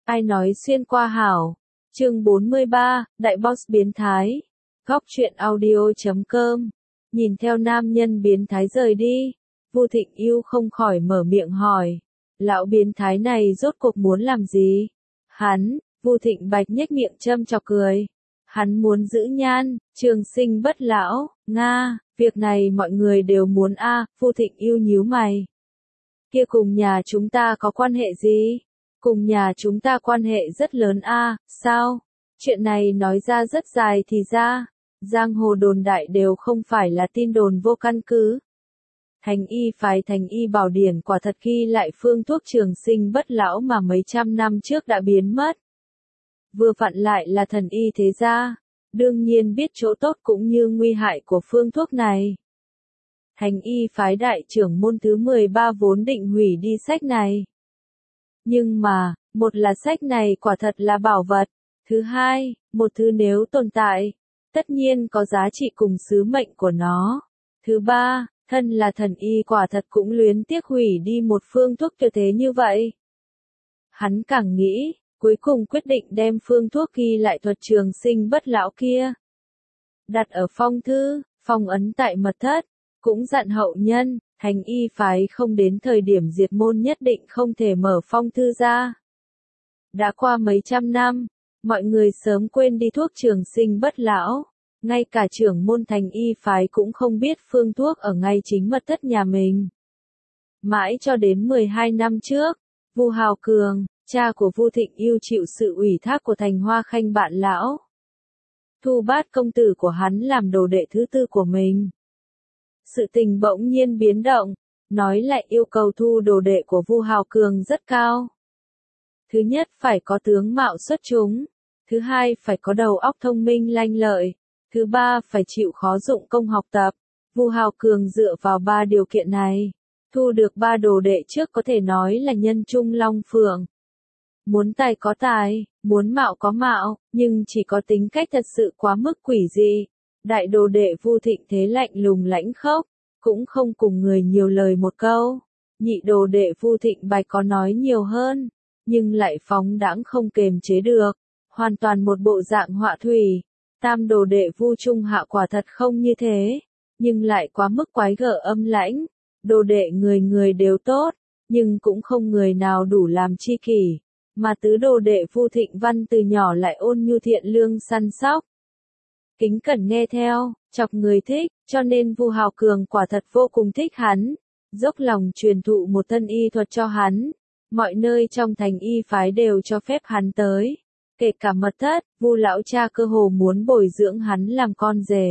Ai nói xuyên qua hảo. Chương 43, Đại Boss biến thái. Góc truyện audio.com. Nhìn theo nam nhân biến thái rời đi, Vu Thịnh Yêu không khỏi mở miệng hỏi. Lão biến thái này rốt cuộc muốn làm gì? Vu Thịnh Bạch nhếch miệng châm chọc cười. Hắn muốn giữ nhan, trường sinh bất lão, nga, việc này mọi người đều muốn a. Vu Thịnh Yêu nhíu mày. Kia cùng nhà chúng ta có quan hệ gì? Cùng nhà chúng ta quan hệ rất lớn a. Sao? Chuyện này nói ra rất dài thì ra. Giang hồ đồn đại đều không phải là tin đồn vô căn cứ. Thành y phái Thành y bảo điển quả thật ghi lại phương thuốc trường sinh bất lão mà mấy trăm năm trước đã biến mất. Vừa vặn lại là thần y thế gia, đương nhiên biết chỗ tốt cũng như nguy hại của phương thuốc này. Thành y phái đại trưởng môn thứ 13 vốn định hủy đi sách này. Nhưng mà, một là sách này quả thật là bảo vật, thứ hai, một thứ nếu tồn tại, tất nhiên có giá trị cùng sứ mệnh của nó. Thứ ba, thân là thần y quả thật cũng luyến tiếc hủy đi một phương thuốc tuyệt thế như vậy. Hắn càng nghĩ, cuối cùng quyết định đem phương thuốc ghi lại thuật trường sinh bất lão kia. Đặt ở phong thư, phong ấn tại mật thất, cũng dặn hậu nhân, Thành y phái không đến thời điểm diệt môn nhất định không thể mở phong thư ra. Đã qua mấy trăm năm, mọi người sớm quên đi thuốc trường sinh bất lão. Ngay cả trưởng môn Thành y phái cũng không biết phương thuốc ở ngay chính mật thất nhà mình. Mãi cho đến 12 năm trước, Vu Hào Cường, cha của Vu Thịnh Yêu chịu sự ủy thác của Thành Hoa Khanh bạn lão. Thu Bát công tử của hắn làm đồ đệ thứ tư của mình. Sự tình bỗng nhiên biến động, nói lại yêu cầu thu đồ đệ của Vu Hào Cường rất cao. Thứ nhất phải có tướng mạo xuất chúng, thứ hai phải có đầu óc thông minh lanh lợi, thứ ba phải chịu khó dụng công học tập. Vu Hào Cường dựa vào ba điều kiện này, thu được ba đồ đệ trước có thể nói là nhân trung long phượng. Muốn tài có tài, muốn mạo có mạo, nhưng chỉ có tính cách thật sự quá mức quỷ dị. Đại đồ đệ Vu Thịnh thế lạnh lùng lãnh khốc, cũng không cùng người nhiều lời một câu. Nhị đồ đệ Vu Thịnh Bạch có nói nhiều hơn, nhưng lại phóng đãng không kềm chế được, hoàn toàn một bộ dạng họa thủy. Tam đồ đệ Vu Trung Hạ quả thật không như thế, nhưng lại quá mức quái gở âm lãnh. Đồ đệ người người đều tốt, nhưng cũng không người nào đủ làm chi kỷ. Mà tứ đồ đệ Vu Thịnh Văn từ nhỏ lại ôn nhu thiện lương săn sóc, kính cẩn nghe theo, chọc người thích, cho nên Vu Hào Cường quả thật vô cùng thích hắn, dốc lòng truyền thụ một thân y thuật cho hắn. Mọi nơi trong Thành y phái đều cho phép hắn tới, kể cả mật thất. Vu lão cha cơ hồ muốn bồi dưỡng hắn làm con rể.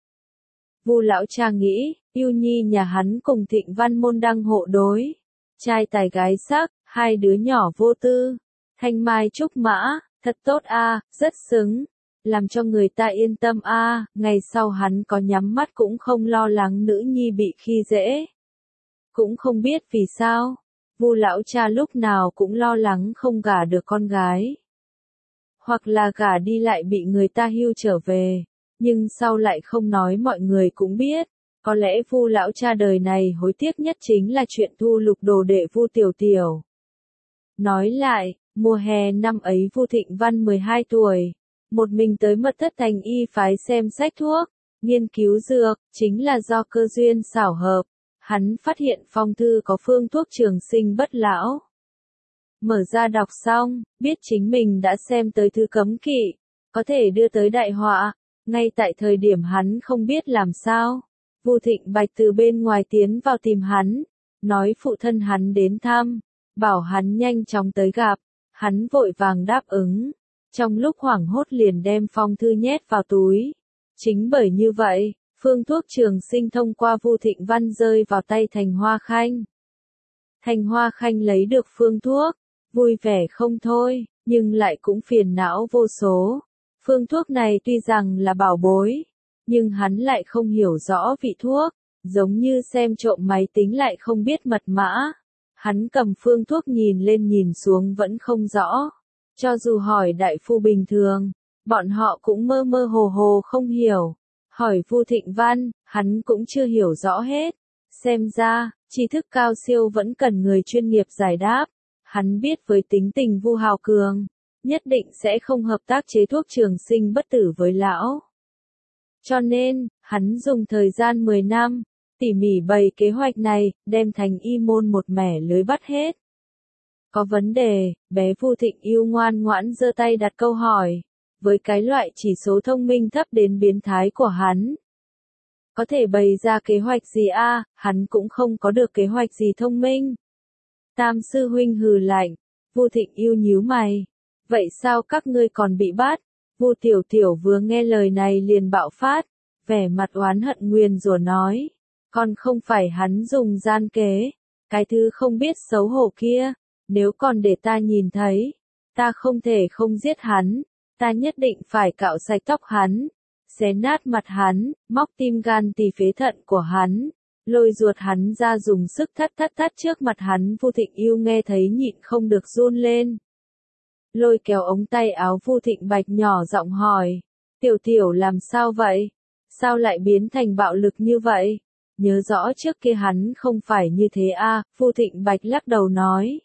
Vu lão cha nghĩ, Yêu Nhi nhà hắn cùng Thịnh Văn môn đăng hộ đối, trai tài gái sắc, hai đứa nhỏ vô tư, thanh mai trúc mã, thật tốt a, rất xứng, làm cho người ta yên tâm a. Ngày sau hắn có nhắm mắt cũng không lo lắng nữ nhi bị khi dễ. Cũng không biết vì sao, Vu lão cha lúc nào cũng lo lắng không gả được con gái, hoặc là gả đi lại bị người ta hưu trở về, nhưng sau lại không nói mọi người cũng biết. Có lẽ Vu lão cha đời này hối tiếc nhất chính là chuyện thu lục đồ đệ Vu Tiểu Tiểu. Nói lại, mùa hè năm ấy Vu Thịnh Văn 12 tuổi, một mình tới mật thất Thành y phái xem sách thuốc, nghiên cứu dược, chính là do cơ duyên xảo hợp. Hắn phát hiện phong thư có phương thuốc trường sinh bất lão. Mở ra đọc xong, biết chính mình đã xem tới thứ cấm kỵ, có thể đưa tới đại họa. Ngay tại thời điểm hắn không biết làm sao, Vu Thịnh Bạch từ bên ngoài tiến vào tìm hắn, nói phụ thân hắn đến thăm, bảo hắn nhanh chóng tới gặp. Hắn vội vàng đáp ứng, trong lúc hoảng hốt liền đem phong thư nhét vào túi. Chính bởi như vậy, phương thuốc trường sinh thông qua Vu Thịnh Văn rơi vào tay Thành Hoa Khanh. Thành Hoa Khanh lấy được phương thuốc, vui vẻ không thôi, nhưng lại cũng phiền não vô số. Phương thuốc này tuy rằng là bảo bối, nhưng hắn lại không hiểu rõ vị thuốc, giống như xem trộm máy tính lại không biết mật mã. Hắn cầm phương thuốc nhìn lên nhìn xuống vẫn không rõ. Cho dù hỏi đại phu bình thường, bọn họ cũng mơ mơ hồ hồ không hiểu. Hỏi Vu Thịnh Văn, hắn cũng chưa hiểu rõ hết. Xem ra, tri thức cao siêu vẫn cần người chuyên nghiệp giải đáp. Hắn biết với tính tình Vu Hào Cường, nhất định sẽ không hợp tác chế thuốc trường sinh bất tử với lão. Cho nên, hắn dùng thời gian 10 năm, tỉ mỉ bày kế hoạch này, đem Thành Y môn một mẻ lưới bắt hết. Có vấn đề, bé Vu Thịnh Yêu ngoan ngoãn giơ tay đặt câu hỏi, với cái loại chỉ số thông minh thấp đến biến thái của hắn. Có thể bày ra kế hoạch gì a? Hắn cũng không có được kế hoạch gì thông minh. Tam sư huynh hừ lạnh, Vu Thịnh Yêu nhíu mày. Vậy sao các ngươi còn bị bắt? Vu Tiểu Tiểu vừa nghe lời này liền bạo phát, vẻ mặt oán hận nguyền rủa nói. Còn không phải hắn dùng gian kế, cái thứ không biết xấu hổ kia, nếu còn để ta nhìn thấy, ta không thể không giết hắn, ta nhất định phải cạo sạch tóc hắn, xé nát mặt hắn, móc tim gan tỳ phế thận của hắn, lôi ruột hắn ra dùng sức thắt trước mặt hắn. Vu Thịnh Yêu nghe thấy nhịn không được run lên. Lôi kéo ống tay áo Vu Thịnh Bạch nhỏ giọng hỏi, Tiểu Tiểu làm sao vậy? Sao lại biến thành bạo lực như vậy? Nhớ rõ trước kia hắn không phải như thế a. Vu Thịnh Bạch lắc đầu nói.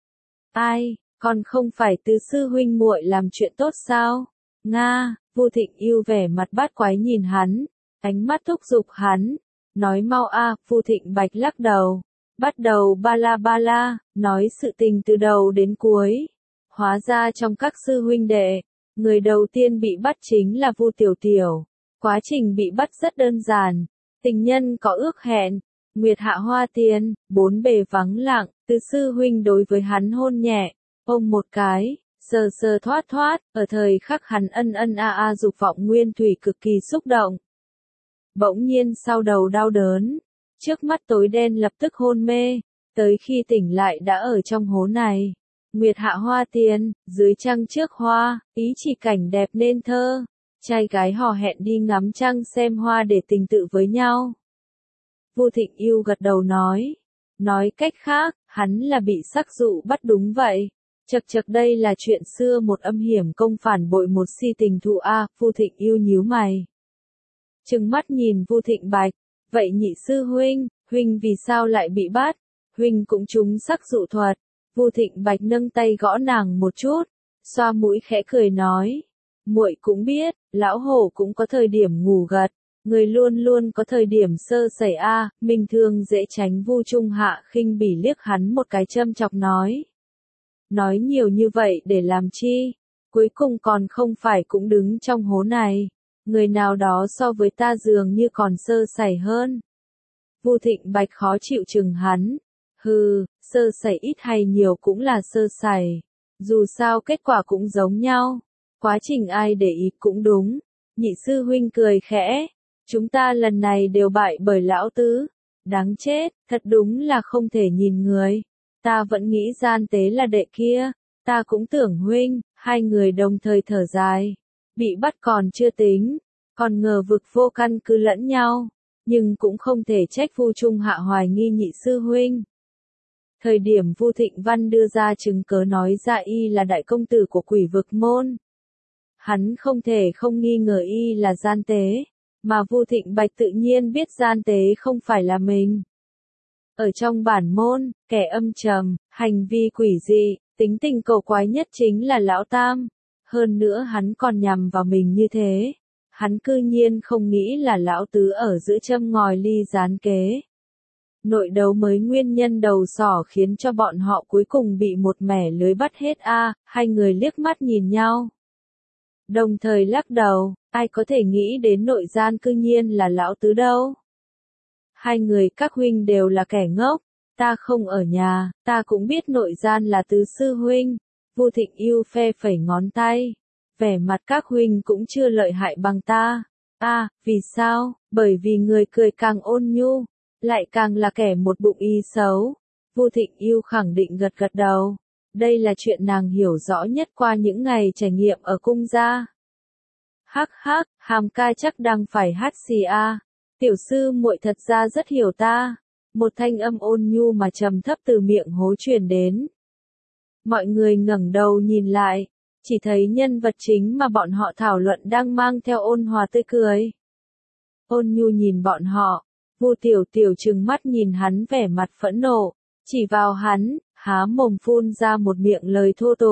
Ai, còn không phải tứ sư huynh muội làm chuyện tốt sao? Nga, Vu Thịnh Yêu vẻ mặt bát quái nhìn hắn, ánh mắt thúc giục hắn, nói mau a. Vu Thịnh Bạch lắc đầu, bắt đầu ba la, nói sự tình từ đầu đến cuối. Hóa ra trong các sư huynh đệ, người đầu tiên bị bắt chính là Vu Tiểu Tiểu. Quá trình bị bắt rất đơn giản, tình nhân có ước hẹn, nguyệt hạ hoa tiên, bốn bề vắng lặng, tứ sư huynh đối với hắn hôn nhẹ, ôm một cái, sờ thoát, ở thời khắc hắn ân dục vọng nguyên thủy cực kỳ xúc động. Bỗng nhiên sau đầu đau đớn, trước mắt tối đen lập tức hôn mê, tới khi tỉnh lại đã ở trong hố này. Nguyệt hạ hoa tiên, dưới trăng trước hoa, ý chỉ cảnh đẹp nên thơ. Trai gái hò hẹn đi ngắm trăng xem hoa để tình tự với nhau. Vu Thịnh Yêu gật đầu nói cách khác, hắn là bị sắc dụ bắt đúng vậy. Chật đây là chuyện xưa một âm hiểm công phản bội một si tình thụ a. Vu Thịnh Yêu nhíu mày, trừng mắt nhìn Vu Thịnh Bạch, vậy nhị sư huynh vì sao lại bị bắt? Huynh cũng trúng sắc dụ thuật. Vu Thịnh Bạch nâng tay gõ nàng một chút, xoa mũi khẽ cười nói, muội cũng biết, lão hổ cũng có thời điểm ngủ gật, người luôn luôn có thời điểm sơ sẩy a. Mình thường dễ tránh. Vu Trung Hạ khinh bỉ liếc hắn một cái châm chọc nói nhiều như vậy để làm chi? Cuối cùng còn không phải cũng đứng trong hố này, người nào đó so với ta dường như còn sơ sẩy hơn. Vu Thịnh Bạch khó chịu chừng hắn. Hừ, sơ sẩy ít hay nhiều cũng là sơ sẩy. Dù sao kết quả cũng giống nhau. Quá trình ai để ý cũng đúng. Nhị sư huynh cười khẽ. Chúng ta lần này đều bại bởi lão tứ. Đáng chết, thật đúng là không thể nhìn người. Ta vẫn nghĩ gian tế là đệ kia. Ta cũng tưởng huynh. Hai người đồng thời thở dài. Bị bắt còn chưa tính. Còn ngờ vực vô căn cứ lẫn nhau. Nhưng cũng không thể trách Vu Trung Hạ hoài nghi nhị sư huynh. Thời điểm Vu Thịnh Văn đưa ra chứng cớ nói ra y là đại công tử của Quỷ Vực môn, hắn không thể không nghi ngờ y là gian tế, mà Vu Thịnh Bạch tự nhiên biết gian tế không phải là mình. Ở trong bản môn, kẻ âm trầm, hành vi quỷ dị, tính tình cầu quái nhất chính là Lão Tam. Hơn nữa hắn còn nhằm vào mình như thế. Hắn cư nhiên không nghĩ là Lão Tứ ở giữa châm ngòi ly gián kế. Nội đấu mới nguyên nhân đầu sỏ khiến cho bọn họ cuối cùng bị một mẻ lưới bắt hết a. Hai người liếc mắt nhìn nhau, đồng thời lắc đầu, ai có thể nghĩ đến nội gian cư nhiên là Lão Tứ đâu. Hai người các huynh đều là kẻ ngốc, ta không ở nhà, ta cũng biết nội gian là tứ sư huynh. Vu Thịnh Yêu phe phẩy ngón tay, vẻ mặt các huynh cũng chưa lợi hại bằng ta. Vì sao? Bởi vì người cười càng ôn nhu, lại càng là kẻ một bụng ý xấu. Vu Thịnh Yêu khẳng định gật đầu. Đây là chuyện nàng hiểu rõ nhất qua những ngày trải nghiệm ở cung gia. Hắc, Hàm ca chắc đang phải hát xì a. Tiểu sư muội thật ra rất hiểu ta. Một thanh âm ôn nhu mà trầm thấp từ miệng hố truyền đến. Mọi người ngẩng đầu nhìn lại, chỉ thấy nhân vật chính mà bọn họ thảo luận đang mang theo ôn hòa tươi cười. Ôn nhu nhìn bọn họ, Vu Tiểu Tiểu trừng mắt nhìn hắn vẻ mặt phẫn nộ, chỉ vào hắn, há mồm phun ra một miệng lời thô tục.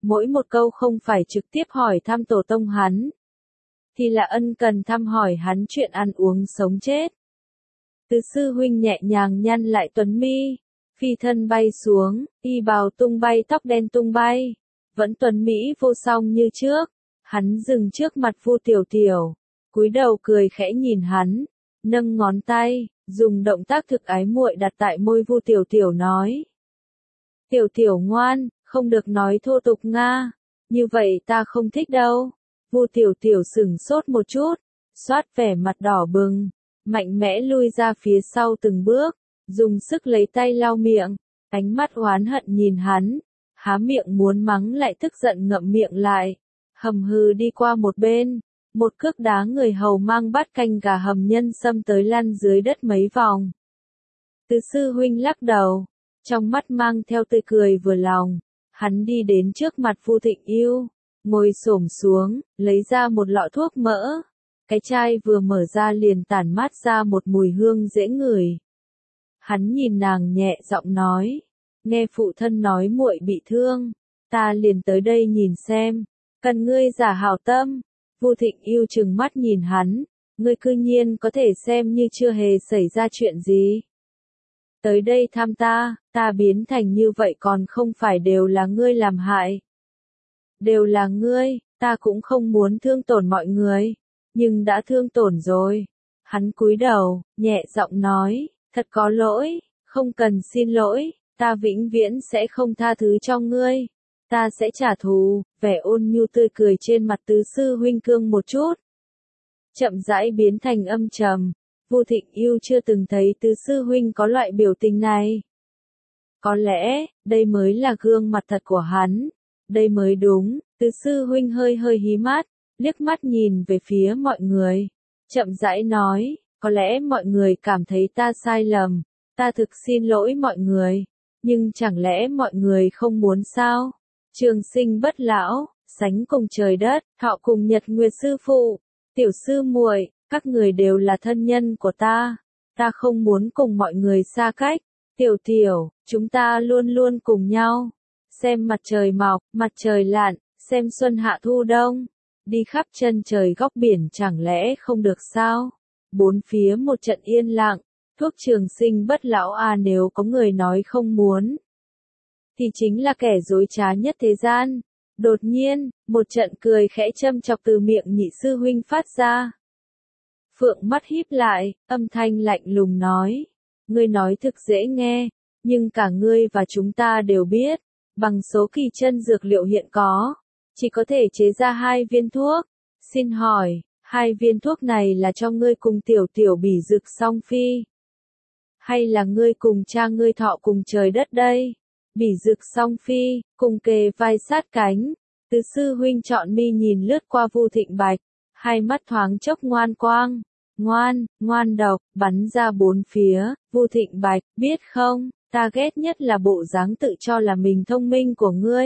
Mỗi một câu không phải trực tiếp hỏi thăm tổ tông hắn, thì là ân cần thăm hỏi hắn chuyện ăn uống sống chết. Từ sư huynh nhẹ nhàng nhăn lại tuấn mi, phi thân bay xuống, y bào tung bay tóc đen tung bay, vẫn tuấn mỹ vô song như trước. Hắn dừng trước mặt Vu Tiểu Tiểu, cúi đầu cười khẽ nhìn hắn, nâng ngón tay, dùng động tác thực ái muội đặt tại môi Vu Tiểu Tiểu nói. Tiểu Tiểu ngoan, không được nói thô tục nga, như vậy ta không thích đâu. Vu Tiểu Tiểu sửng sốt một chút, xoát vẻ mặt đỏ bừng, mạnh mẽ lui ra phía sau từng bước, dùng sức lấy tay lau miệng, ánh mắt oán hận nhìn hắn, há miệng muốn mắng lại tức giận ngậm miệng lại, hầm hừ đi qua một bên, một cước đá người hầu mang bát canh gà hầm nhân sâm tới lăn dưới đất mấy vòng. Từ sư huynh lắc đầu, trong mắt mang theo tươi cười vừa lòng, hắn đi đến trước mặt Vu Thịnh Yêu, ngồi xổm xuống, lấy ra một lọ thuốc mỡ. Cái chai vừa mở ra liền tản mát ra một mùi hương dễ ngửi. Hắn nhìn nàng nhẹ giọng nói, nghe phụ thân nói muội bị thương, ta liền tới đây nhìn xem, cần ngươi giả hảo tâm. Vu Thịnh Yêu trừng mắt nhìn hắn, ngươi cư nhiên có thể xem như chưa hề xảy ra chuyện gì. Tới đây thăm ta biến thành như vậy còn không phải đều là ngươi làm hại. Đều là ngươi, ta cũng không muốn thương tổn mọi người, nhưng đã thương tổn rồi. Hắn cúi đầu, nhẹ giọng nói, thật có lỗi, không cần xin lỗi, ta vĩnh viễn sẽ không tha thứ cho ngươi. Ta sẽ trả thù, vẻ ôn nhu tươi cười trên mặt tứ sư huynh cương một chút. Chậm rãi biến thành âm trầm, Vu Thịnh Yêu chưa từng thấy tứ sư huynh có loại biểu tình này. Có lẽ, đây mới là gương mặt thật của hắn, đây mới đúng. Tứ sư huynh hơi hơi hí mắt, liếc mắt nhìn về phía mọi người, chậm rãi nói, có lẽ mọi người cảm thấy ta sai lầm, ta thực xin lỗi mọi người, nhưng chẳng lẽ mọi người không muốn sao? Trường sinh bất lão, sánh cùng trời đất, thọ cùng nhật nguyệt sư phụ, tiểu sư muội, các người đều là thân nhân của ta không muốn cùng mọi người xa cách. Tiểu Tiểu, chúng ta luôn luôn cùng nhau, xem mặt trời mọc, mặt trời lặn, xem xuân hạ thu đông, đi khắp chân trời góc biển chẳng lẽ không được sao? Bốn phía một trận yên lặng, thuốc trường sinh bất lão nếu có người nói không muốn, thì chính là kẻ dối trá nhất thế gian. Đột nhiên, một trận cười khẽ châm chọc từ miệng nhị sư huynh phát ra. Phượng mắt híp lại, âm thanh lạnh lùng nói, ngươi nói thực dễ nghe, nhưng cả ngươi và chúng ta đều biết, bằng số kỳ chân dược liệu hiện có, chỉ có thể chế ra 2 viên thuốc. Xin hỏi, 2 viên thuốc này là cho ngươi cùng Tiểu Tiểu bỉ dực song phi? Hay là ngươi cùng cha ngươi thọ cùng trời đất đây? Bỉ dực song phi, cùng kề vai sát cánh. Tứ sư huynh chọn mi nhìn lướt qua Vu Thịnh Bạch, hai mắt thoáng chốc ngoan quang, ngoan độc, bắn ra bốn phía. Vu Thịnh Bạch, biết không, ta ghét nhất là bộ dáng tự cho là mình thông minh của ngươi.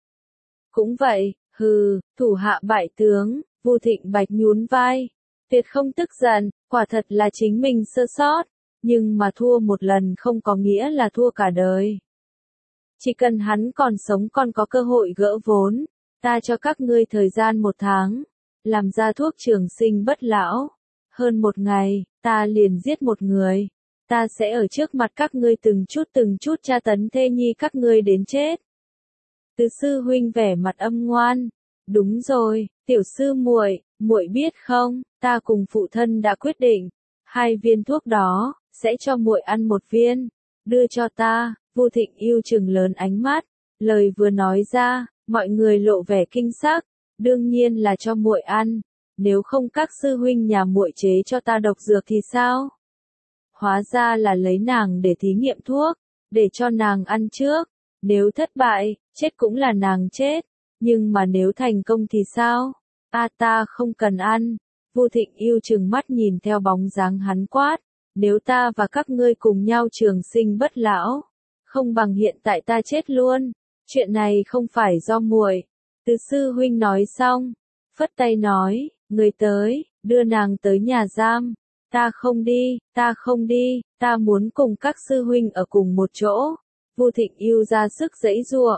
Cũng vậy, hừ, thủ hạ bại tướng. Vu Thịnh Bạch nhún vai, tuyệt không tức giận, quả thật là chính mình sơ sót, nhưng mà thua một lần không có nghĩa là thua cả đời. Chỉ cần hắn còn sống còn có cơ hội gỡ vốn, ta cho các ngươi thời gian 1 tháng, làm ra thuốc trường sinh bất lão. Hơn 1 ngày, ta liền giết một người, ta sẽ ở trước mặt các ngươi từng chút tra tấn thê nhi các ngươi đến chết. Tứ sư huynh vẻ mặt âm ngoan, đúng rồi, tiểu sư muội, muội biết không, ta cùng phụ thân đã quyết định, 2 viên thuốc đó sẽ cho muội ăn 1 viên, đưa cho ta. Vu Thịnh yêu trừng lớn ánh mắt, lời vừa nói ra, mọi người lộ vẻ kinh sắc, đương nhiên là cho muội ăn, nếu không các sư huynh nhà muội chế cho ta độc dược thì sao? Hóa ra là lấy nàng để thí nghiệm thuốc, để cho nàng ăn trước, nếu thất bại, chết cũng là nàng chết, nhưng mà nếu thành công thì sao? Ta không cần ăn. Vu Thịnh yêu trừng mắt nhìn theo bóng dáng hắn quát, nếu ta và các ngươi cùng nhau trường sinh bất lão, không bằng hiện tại ta chết luôn, chuyện này không phải do muội. Tứ sư huynh nói xong, phất tay nói, người tới, đưa nàng tới nhà giam. Ta không đi, ta muốn cùng các sư huynh ở cùng một chỗ. Vu Thịnh yêu ra sức giãy giụa,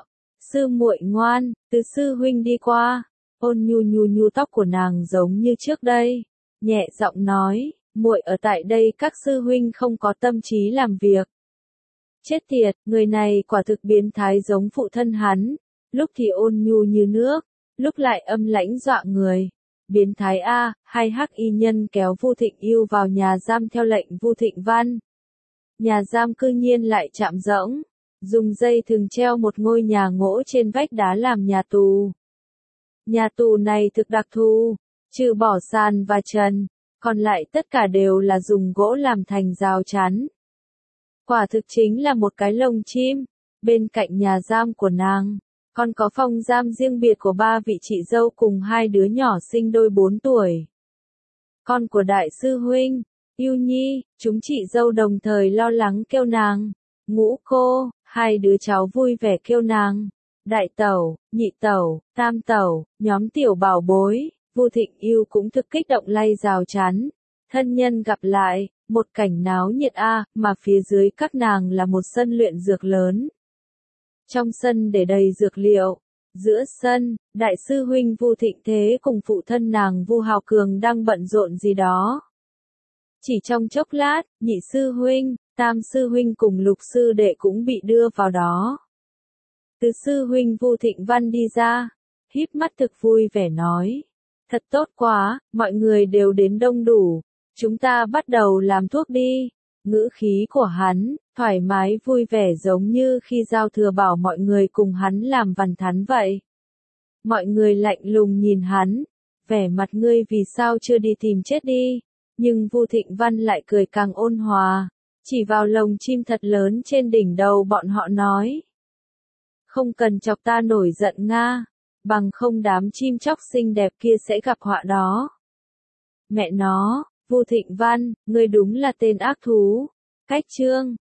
Sư muội ngoan, Từ sư huynh đi qua. Ôn Nhu nhu nhu tóc của nàng giống như trước đây, nhẹ giọng nói, muội ở tại đây các sư huynh không có tâm trí làm việc. Chết tiệt, người này quả thực biến thái giống phụ thân hắn, lúc thì ôn nhu như nước, lúc lại âm lãnh dọa người. Biến thái A, hai hắc y nhân kéo Vu Thịnh Yêu vào nhà giam theo lệnh Vu Thịnh Văn. Nhà giam cư nhiên lại chạm rỗng, dùng dây thừng treo một ngôi nhà gỗ trên vách đá làm nhà tù. Nhà tù này thực đặc thù, trừ bỏ sàn và trần, còn lại tất cả đều là dùng gỗ làm thành rào chắn. Quả thực chính là một cái lồng chim. Bên cạnh nhà giam của nàng, còn có phòng giam riêng biệt của 3 vị chị dâu cùng 2 đứa nhỏ sinh đôi 4 tuổi. Con của đại sư huynh, Yêu Nhi, chúng chị dâu đồng thời lo lắng kêu nàng. Ngũ cô, 2 đứa cháu vui vẻ kêu nàng. Đại tẩu, nhị tẩu, tam tẩu, nhóm tiểu bảo bối. Vu Thịnh Yêu cũng thực kích động lay rào chắn. Thân nhân gặp lại, một cảnh náo nhiệt mà phía dưới các nàng là một sân luyện dược lớn. Trong sân để đầy dược liệu, giữa sân, đại sư huynh Vu Thịnh Thế cùng phụ thân nàng Vu Hào Cường đang bận rộn gì đó. Chỉ trong chốc lát, nhị sư huynh, tam sư huynh cùng lục sư đệ cũng bị đưa vào đó. Từ sư huynh Vu Thịnh Văn đi ra, híp mắt thực vui vẻ nói. Thật tốt quá, mọi người đều đến đông đủ, chúng ta bắt đầu làm thuốc đi. Ngữ khí của hắn, thoải mái vui vẻ giống như khi giao thừa bảo mọi người cùng hắn làm vằn thắn vậy. Mọi người lạnh lùng nhìn hắn, vẻ mặt ngươi vì sao chưa đi tìm chết đi. Nhưng Vu Thịnh Văn lại cười càng ôn hòa, chỉ vào lồng chim thật lớn trên đỉnh đầu bọn họ nói. Không cần chọc ta nổi giận Nga, bằng không đám chim chóc xinh đẹp kia sẽ gặp họa đó. Mẹ nó, Vu Thịnh Văn, ngươi đúng là tên ác thú. Cách chương